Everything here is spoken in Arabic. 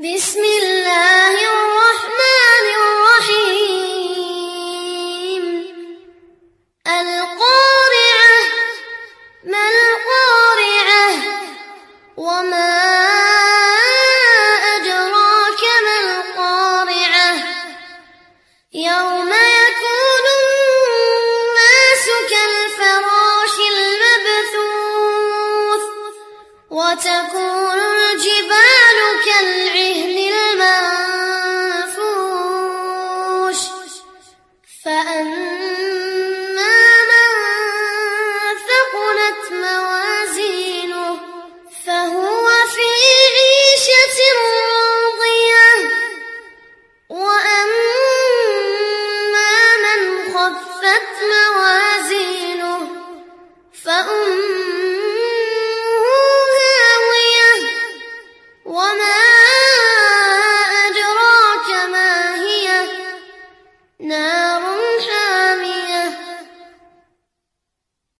بسم الله الرحمن الرحيم القارعة ما القارعة وما أدراك ما القارعة يوم يكون الناس كالفراش المبثوث وتكون الجبال كالعهن المنفوش فأما من ثقلت موازينه فهو في عيشة راضية وأما من خفت موازينه فأمه هاوية وما